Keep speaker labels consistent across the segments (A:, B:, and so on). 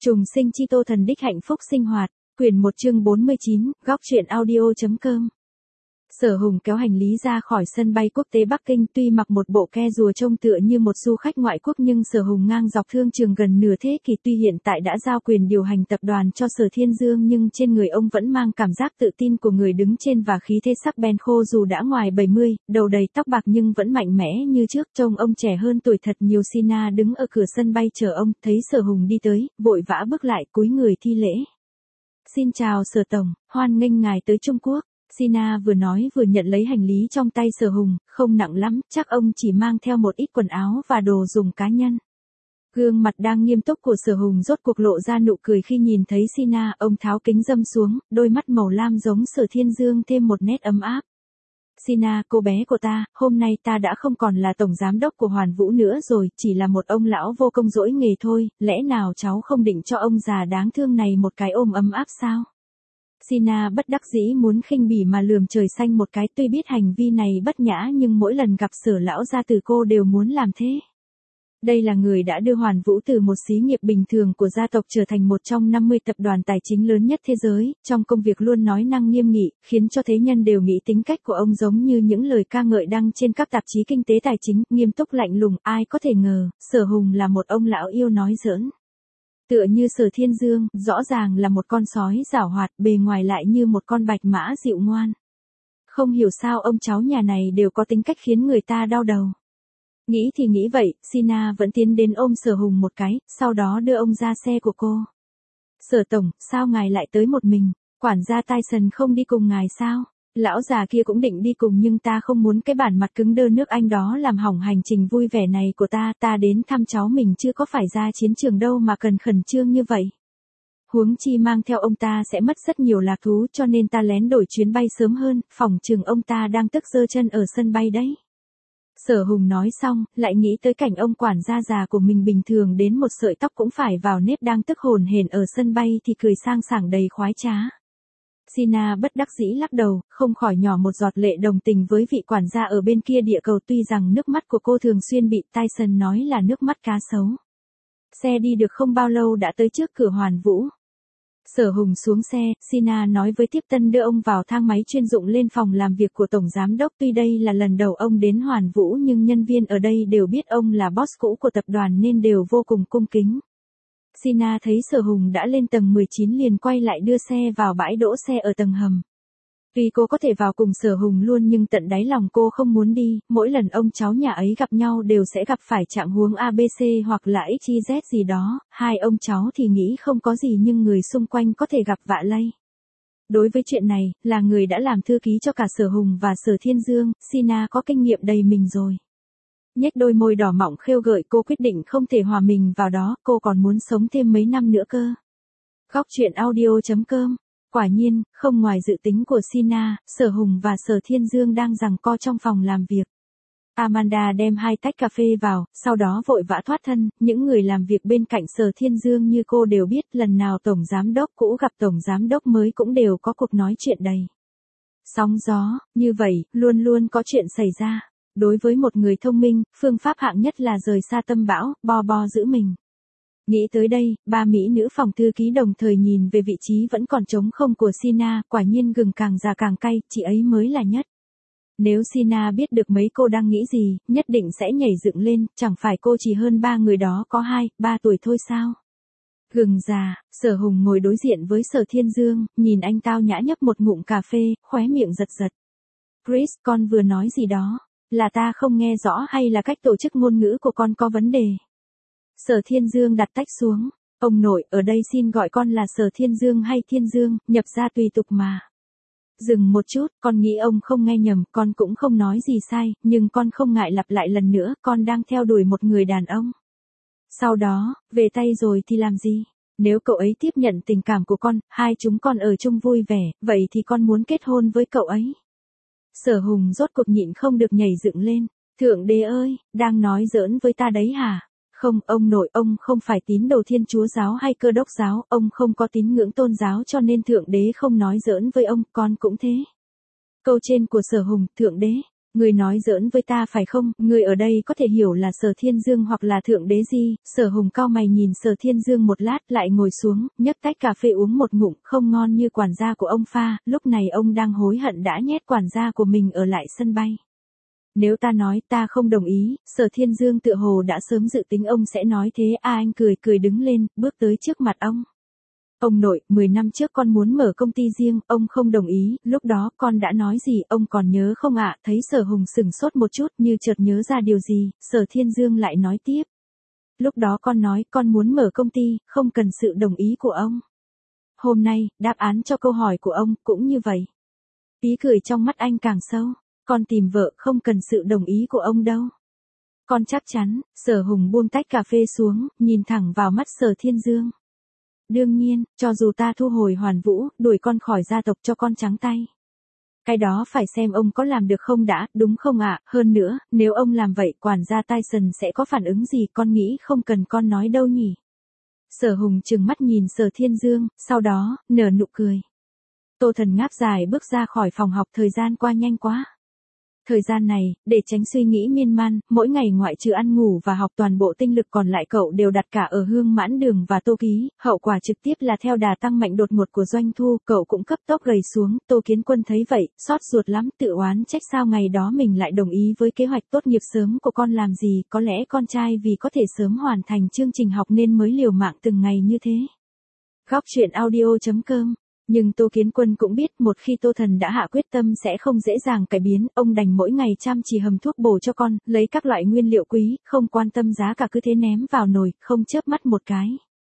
A: Trùng sinh chi tô thần đích hạnh phúc sinh hoạt, quyển 1 chương 49, góc truyện audio.com. Sở Hùng kéo hành lý ra khỏi sân bay quốc tế Bắc Kinh, tuy mặc một bộ ke rùa trông tựa như một du khách ngoại quốc nhưng Sở Hùng ngang dọc thương trường gần nửa thế kỷ, tuy hiện tại đã giao quyền điều hành tập đoàn cho Sở Thiên Dương nhưng trên người ông vẫn mang cảm giác tự tin của người đứng trên và khí thế sắc bén khô, dù đã ngoài 70, đầu đầy tóc bạc nhưng vẫn mạnh mẽ như trước, trông ông trẻ hơn tuổi thật nhiều. Sina đứng ở cửa sân bay chờ ông, thấy Sở Hùng đi tới, vội vã bước lại cúi người thi lễ. Xin chào Sở Tổng, hoan nghênh ngài tới Trung Quốc. Sina vừa nói vừa nhận lấy hành lý trong tay Sở Hùng, không nặng lắm, chắc ông chỉ mang theo một ít quần áo và đồ dùng cá nhân. Gương mặt đang nghiêm túc của Sở Hùng rốt cuộc lộ ra nụ cười khi nhìn thấy Sina, ông tháo kính râm xuống, đôi mắt màu lam giống Sở Thiên Dương thêm một nét ấm áp. Sina, cô bé của ta, hôm nay ta đã không còn là tổng giám đốc của Hoàn Vũ nữa rồi, chỉ là một ông lão vô công dỗi nghề thôi, lẽ nào cháu không định cho ông già đáng thương này một cái ôm ấm áp sao? Sina bất đắc dĩ muốn khinh bỉ mà lườm trời xanh một cái, tuy biết hành vi này bất nhã nhưng mỗi lần gặp Sở lão gia tử cô đều muốn làm thế. Đây là người đã đưa Hoàn Vũ từ một xí nghiệp bình thường của gia tộc trở thành một trong 50 tập đoàn tài chính lớn nhất thế giới, trong công việc luôn nói năng nghiêm nghị, khiến cho thế nhân đều nghĩ tính cách của ông giống như những lời ca ngợi đăng trên các tạp chí kinh tế tài chính, nghiêm túc lạnh lùng. Ai có thể ngờ, Sở Hùng là một ông lão yêu nói giỡn. Tựa như Sở Thiên Dương, rõ ràng là một con sói giảo hoạt, bề ngoài lại như một con bạch mã dịu ngoan. Không hiểu sao ông cháu nhà này đều có tính cách khiến người ta đau đầu. Nghĩ thì nghĩ vậy, Sina vẫn tiến đến ôm Sở Hùng một cái, sau đó đưa ông ra xe của cô. Sở Tổng, sao ngài lại tới một mình, quản gia Tyson không đi cùng ngài sao? Lão già kia cũng định đi cùng nhưng ta không muốn cái bản mặt cứng đơ nước Anh đó làm hỏng hành trình vui vẻ này của ta đến thăm cháu mình chưa có phải ra chiến trường đâu mà cần khẩn trương như vậy. Huống chi mang theo ông ta sẽ mất rất nhiều lạc thú cho nên ta lén đổi chuyến bay sớm hơn, phỏng chừng ông ta đang tức giơ chân ở sân bay đấy. Sở Hùng nói xong, lại nghĩ tới cảnh ông quản gia già của mình bình thường đến một sợi tóc cũng phải vào nếp đang tức hồn hển ở sân bay thì cười sang sảng đầy khoái trá. Sina bất đắc dĩ lắc đầu, không khỏi nhỏ một giọt lệ đồng tình với vị quản gia ở bên kia địa cầu, tuy rằng nước mắt của cô thường xuyên bị Tyson nói là nước mắt cá sấu. Xe đi được không bao lâu đã tới trước cửa Hoàn Vũ. Sở Hùng xuống xe, Sina nói với tiếp tân đưa ông vào thang máy chuyên dụng lên phòng làm việc của Tổng Giám đốc. Tuy đây là lần đầu ông đến Hoàn Vũ nhưng nhân viên ở đây đều biết ông là boss cũ của tập đoàn nên đều vô cùng cung kính. Sina thấy Sở Hùng đã lên tầng 19 liền quay lại đưa xe vào bãi đỗ xe ở tầng hầm. Tuy cô có thể vào cùng Sở Hùng luôn nhưng tận đáy lòng cô không muốn đi, mỗi lần ông cháu nhà ấy gặp nhau đều sẽ gặp phải trạng huống ABC hoặc là XYZ gì đó, hai ông cháu thì nghĩ không có gì nhưng người xung quanh có thể gặp vạ lây. Đối với chuyện này, là người đã làm thư ký cho cả Sở Hùng và Sở Thiên Dương, Sina có kinh nghiệm đầy mình rồi. Nhếch đôi môi đỏ mọng khêu gợi, cô quyết định không thể hòa mình vào đó, cô còn muốn sống thêm mấy năm nữa cơ. Góc truyện audio.com. Quả nhiên, không ngoài dự tính của Sina, Sở Hùng và Sở Thiên Dương đang giằng co trong phòng làm việc. Amanda đem 2 tách cà phê vào, sau đó vội vã thoát thân, những người làm việc bên cạnh Sở Thiên Dương như cô đều biết lần nào Tổng Giám đốc cũ gặp Tổng Giám đốc mới cũng đều có cuộc nói chuyện đầy sóng gió, như vậy, luôn luôn có chuyện xảy ra. Đối với một người thông minh, phương pháp hạng nhất là rời xa tâm bão, bo giữ mình. Nghĩ tới đây, ba mỹ nữ phòng thư ký đồng thời nhìn về vị trí vẫn còn trống không của Sina, quả nhiên gừng càng già càng cay, chị ấy mới là nhất. Nếu Sina biết được mấy cô đang nghĩ gì, nhất định sẽ nhảy dựng lên, chẳng phải cô chỉ hơn ba người đó có 2-3 tuổi thôi sao? Gừng già, Sở Hùng ngồi đối diện với Sở Thiên Dương, nhìn anh tao nhã nhấp một ngụm cà phê, khóe miệng giật giật. Chris, con vừa nói gì đó? Là ta không nghe rõ hay là cách tổ chức ngôn ngữ của con có vấn đề? Sở Thiên Dương đặt tách xuống. Ông nội, ở đây xin gọi con là Sở Thiên Dương hay Thiên Dương, nhập ra tùy tục mà. Dừng một chút, con nghĩ ông không nghe nhầm, con cũng không nói gì sai, nhưng con không ngại lặp lại lần nữa, con đang theo đuổi một người đàn ông. Sau đó, về tay rồi thì làm gì? Nếu cậu ấy tiếp nhận tình cảm của con, hai chúng con ở chung vui vẻ, vậy thì con muốn kết hôn với cậu ấy. Sở Hùng rốt cuộc nhịn không được nhảy dựng lên. Thượng đế ơi, đang nói giỡn với ta đấy hả? Không, ông nội, ông không phải tín đồ Thiên Chúa giáo hay Cơ đốc giáo, ông không có tín ngưỡng tôn giáo cho nên Thượng đế không nói giỡn với ông, con cũng thế. Câu trên của Sở Hùng, Thượng đế, Ngươi nói giỡn với ta phải không, ngươi ở đây có thể hiểu là Sở Thiên Dương hoặc là Thượng Đế Di. Sở Hùng cau mày nhìn Sở Thiên Dương một lát lại ngồi xuống, nhấc tách cà phê uống một ngụm, không ngon như quản gia của ông pha, lúc này ông đang hối hận đã nhét quản gia của mình ở lại sân bay. Nếu ta nói ta không đồng ý, Sở Thiên Dương tựa hồ đã sớm dự tính ông sẽ nói thế. Anh cười cười đứng lên, bước tới trước mặt ông. Ông nội, 10 năm trước con muốn mở công ty riêng, ông không đồng ý, lúc đó con đã nói gì, ông còn nhớ không ạ? Thấy Sở Hùng sửng sốt một chút như chợt nhớ ra điều gì, Sở Thiên Dương lại nói tiếp. Lúc đó con nói con muốn mở công ty, không cần sự đồng ý của ông. Hôm nay, đáp án cho câu hỏi của ông cũng như vậy. Ý cười trong mắt anh càng sâu, con tìm vợ không cần sự đồng ý của ông đâu. Con chắc chắn. Sở Hùng buông tách cà phê xuống, nhìn thẳng vào mắt Sở Thiên Dương. Đương nhiên, cho dù ta thu hồi Hoàn Vũ, đuổi con khỏi gia tộc cho con trắng tay. Cái đó phải xem ông có làm được không đã, đúng không ạ? Hơn nữa, nếu ông làm vậy, quản gia Tyson sẽ có phản ứng gì, con nghĩ không cần con nói đâu nhỉ? Sở Hùng trừng mắt nhìn Sở Thiên Dương, sau đó, nở nụ cười. Tô Thần ngáp dài bước ra khỏi phòng học, thời gian qua nhanh quá. Thời gian này, để tránh suy nghĩ miên man, mỗi ngày ngoại trừ ăn ngủ và học toàn bộ tinh lực còn lại cậu đều đặt cả ở Hương Mãn Đường và Tô Ký, hậu quả trực tiếp là theo đà tăng mạnh đột ngột của doanh thu, cậu cũng cấp tốc gầy xuống. Tô Kiến Quân thấy vậy, xót ruột lắm, tự oán trách sao ngày đó mình lại đồng ý với kế hoạch tốt nghiệp sớm của con làm gì, có lẽ con trai vì có thể sớm hoàn thành chương trình học nên mới liều mạng từng ngày như thế. Góc truyện audio.com. Nhưng Tô Kiến Quân cũng biết một khi Tô Thần đã hạ quyết tâm sẽ không dễ dàng cải biến, ông đành mỗi ngày chăm chỉ hầm thuốc bổ cho con, lấy các loại nguyên liệu quý, không quan tâm giá cả cứ thế ném vào nồi, không chớp mắt một cái.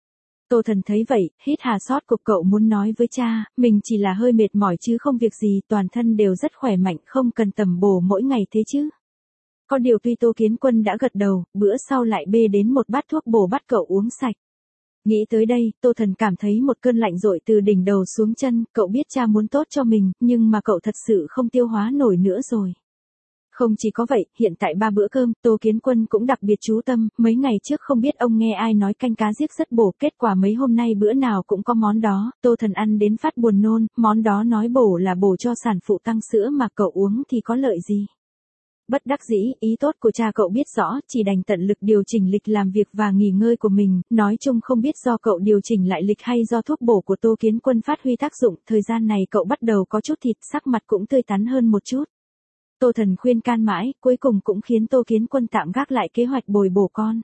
A: Tô Thần thấy vậy, hít hà sót cục, cậu muốn nói với cha, mình chỉ là hơi mệt mỏi chứ không việc gì, toàn thân đều rất khỏe mạnh, không cần tầm bổ mỗi ngày thế chứ. Có điều tuy Tô Kiến Quân đã gật đầu, bữa sau lại bê đến một bát thuốc bổ bắt cậu uống sạch. Nghĩ tới đây, Tô Thần cảm thấy một cơn lạnh dội từ đỉnh đầu xuống chân, cậu biết cha muốn tốt cho mình, nhưng mà cậu thật sự không tiêu hóa nổi nữa rồi. Không chỉ có vậy, hiện tại 3 bữa cơm, Tô Kiến Quân cũng đặc biệt chú tâm, mấy ngày trước không biết ông nghe ai nói canh cá giết rất bổ, kết quả mấy hôm nay bữa nào cũng có món đó, Tô Thần ăn đến phát buồn nôn, món đó nói bổ là bổ cho sản phụ tăng sữa mà cậu uống thì có lợi gì. Bất đắc dĩ, ý tốt của cha cậu biết rõ, chỉ đành tận lực điều chỉnh lịch làm việc và nghỉ ngơi của mình, nói chung không biết do cậu điều chỉnh lại lịch hay do thuốc bổ của Tô Kiến Quân phát huy tác dụng, thời gian này cậu bắt đầu có chút thịt, sắc mặt cũng tươi tắn hơn một chút. Tô Thần khuyên can mãi, cuối cùng cũng khiến Tô Kiến Quân tạm gác lại kế hoạch bồi bổ con.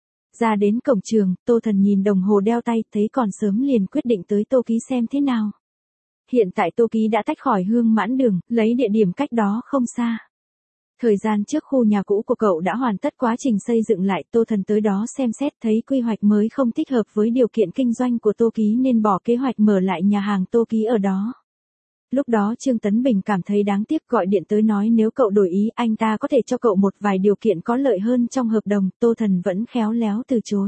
A: Ra đến cổng trường, Tô Thần nhìn đồng hồ đeo tay, thấy còn sớm liền quyết định tới Tô Ký xem thế nào. Hiện tại Tô Ký đã tách khỏi Hương Mãn Đường, lấy địa điểm cách đó không xa. Thời gian trước khu nhà cũ của cậu đã hoàn tất quá trình xây dựng lại, Tô Thần tới đó xem xét thấy quy hoạch mới không thích hợp với điều kiện kinh doanh của Tô Ký nên bỏ kế hoạch mở lại nhà hàng Tô Ký ở đó. Lúc đó Trương Tấn Bình cảm thấy đáng tiếc gọi điện tới nói nếu cậu đổi ý anh ta có thể cho cậu một vài điều kiện có lợi hơn trong hợp đồng, Tô Thần vẫn khéo léo từ chối.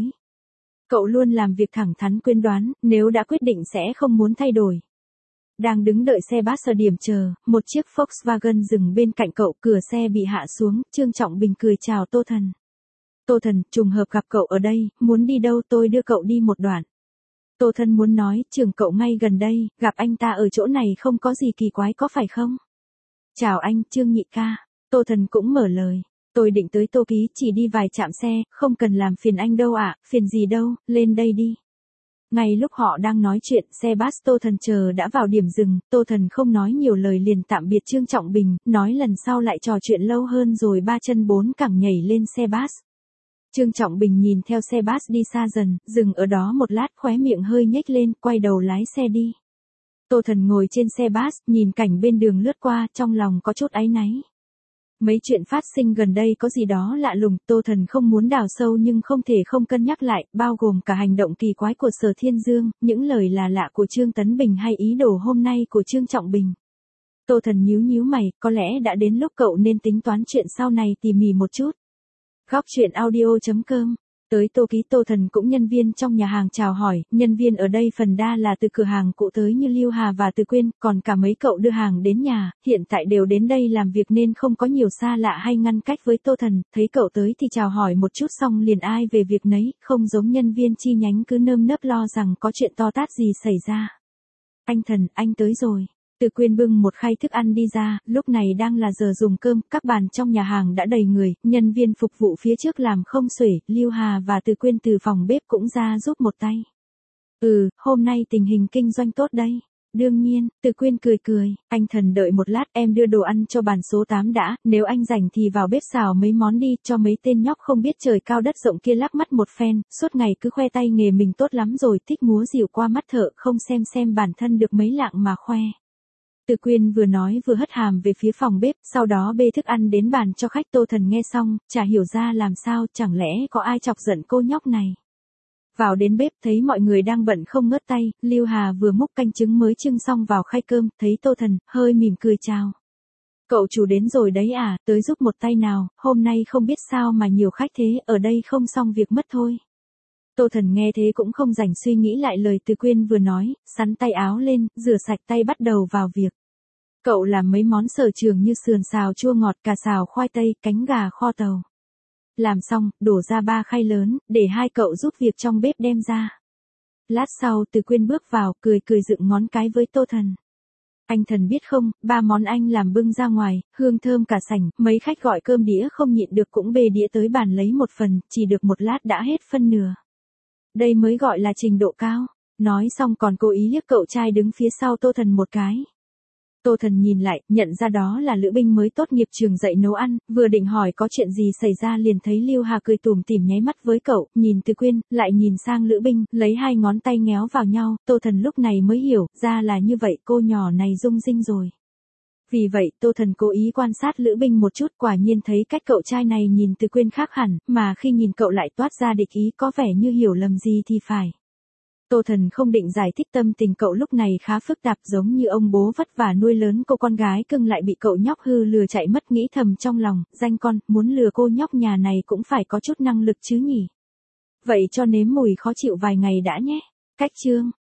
A: Cậu luôn làm việc thẳng thắn quyết đoán, nếu đã quyết định sẽ không muốn thay đổi. Đang đứng đợi xe bus ở điểm chờ, một chiếc Volkswagen dừng bên cạnh cậu, cửa xe bị hạ xuống, Trương Trọng Bình cười chào Tô Thần. Tô Thần, trùng hợp gặp cậu ở đây, muốn đi đâu tôi đưa cậu đi một đoạn. Tô Thần muốn nói, trường cậu ngay gần đây, gặp anh ta ở chỗ này không có gì kỳ quái có phải không? Chào anh, Trương nhị ca. Tô Thần cũng mở lời. Tôi định tới Tô Ký chỉ đi vài trạm xe, không cần làm phiền anh đâu ạ, phiền gì đâu, lên đây đi. Ngay lúc họ đang nói chuyện, xe bus Tô Thần chờ đã vào điểm dừng, Tô Thần không nói nhiều lời liền tạm biệt Trương Trọng Bình, nói lần sau lại trò chuyện lâu hơn rồi 3 chân 4 cẳng nhảy lên xe bus. Trương Trọng Bình nhìn theo xe bus đi xa dần, dừng ở đó một lát khóe miệng hơi nhếch lên, quay đầu lái xe đi. Tô Thần ngồi trên xe bus, nhìn cảnh bên đường lướt qua, trong lòng có chút áy náy. Mấy chuyện phát sinh gần đây có gì đó lạ lùng, Tô Thần không muốn đào sâu nhưng không thể không cân nhắc lại, bao gồm cả hành động kỳ quái của Sở Thiên Dương, những lời là lạ của Trương Tấn Bình hay ý đồ hôm nay của Trương Trọng Bình. Tô Thần nhíu mày, có lẽ đã đến lúc cậu nên tính toán chuyện sau này tỉ mỉ một chút. Góc truyện audio.com. Tới Tô Ký, Tô Thần cũng nhân viên trong nhà hàng chào hỏi, nhân viên ở đây phần đa là từ cửa hàng cũ tới như Lưu Hà và Từ Quyên, còn cả mấy cậu đưa hàng đến nhà, hiện tại đều đến đây làm việc nên không có nhiều xa lạ hay ngăn cách với Tô Thần, thấy cậu tới thì chào hỏi một chút xong liền ai về việc nấy, không giống nhân viên chi nhánh cứ nơm nớp lo rằng có chuyện to tát gì xảy ra. Anh Thần, anh tới rồi. Từ Quyên bưng một khay thức ăn đi ra, lúc này đang là giờ dùng cơm, các bàn trong nhà hàng đã đầy người, nhân viên phục vụ phía trước làm không xuể, Lưu Hà và Từ Quyên từ phòng bếp cũng ra giúp một tay. Hôm nay tình hình kinh doanh tốt đấy. Đương nhiên, Từ Quyên cười cười, anh Thần đợi một lát em đưa đồ ăn cho bàn số 8 đã, nếu anh rảnh thì vào bếp xào mấy món đi, cho mấy tên nhóc không biết trời cao đất rộng kia lắc mắt một phen, suốt ngày cứ khoe tay nghề mình tốt lắm rồi, thích múa rìu qua mắt thợ, không xem bản thân được mấy lạng mà khoe. Từ Quyên vừa nói vừa hất hàm về phía phòng bếp, sau đó bê thức ăn đến bàn cho khách. Tô Thần nghe xong, chả hiểu ra làm sao, chẳng lẽ có ai chọc giận cô nhóc này. Vào đến bếp thấy mọi người đang bận không ngớt tay, Lưu Hà vừa múc canh trứng mới trưng xong vào khay cơm, thấy Tô Thần, hơi mỉm cười chào. Cậu chủ đến rồi đấy à, tới giúp một tay nào, hôm nay không biết sao mà nhiều khách thế, ở đây không xong việc mất thôi. Tô Thần nghe thế cũng không rảnh suy nghĩ lại lời Từ Quyên vừa nói, sắn tay áo lên, rửa sạch tay bắt đầu vào việc. Cậu làm mấy món sở trường như sườn xào chua ngọt, cà xào khoai tây, cánh gà kho tàu. Làm xong, đổ ra 3 khay lớn, để hai cậu giúp việc trong bếp đem ra. Lát sau Từ Quyên bước vào, cười dựng ngón cái với Tô Thần. Anh Thần biết không, 3 món anh làm bưng ra ngoài, hương thơm cả sảnh, mấy khách gọi cơm đĩa không nhịn được cũng bê đĩa tới bàn lấy một phần, chỉ được một lát đã hết phân nửa. Đây mới gọi là trình độ cao. Nói xong còn cố ý liếc cậu trai đứng phía sau Tô Thần một cái. Tô Thần nhìn lại, nhận ra đó là Lữ Binh mới tốt nghiệp trường dạy nấu ăn, vừa định hỏi có chuyện gì xảy ra liền thấy Lưu Hà cười tủm tỉm nháy mắt với cậu, nhìn Từ Quyên, lại nhìn sang Lữ Binh, lấy 2 ngón tay nhéo vào nhau, Tô Thần lúc này mới hiểu, ra là như vậy, cô nhỏ này rung rinh rồi. Vì vậy, Tô Thần cố ý quan sát Lữ Binh một chút, quả nhiên thấy cách cậu trai này nhìn Từ Quyên khác hẳn, mà khi nhìn cậu lại toát ra địch ý, có vẻ như hiểu lầm gì thì phải. Tô Thần không định giải thích tâm tình cậu lúc này khá phức tạp, giống như ông bố vất vả nuôi lớn cô con gái cưng lại bị cậu nhóc hư lừa chạy mất, nghĩ thầm trong lòng, danh con, muốn lừa cô nhóc nhà này cũng phải có chút năng lực chứ nhỉ. Vậy cho nếm mùi khó chịu vài ngày đã nhé. Cách chương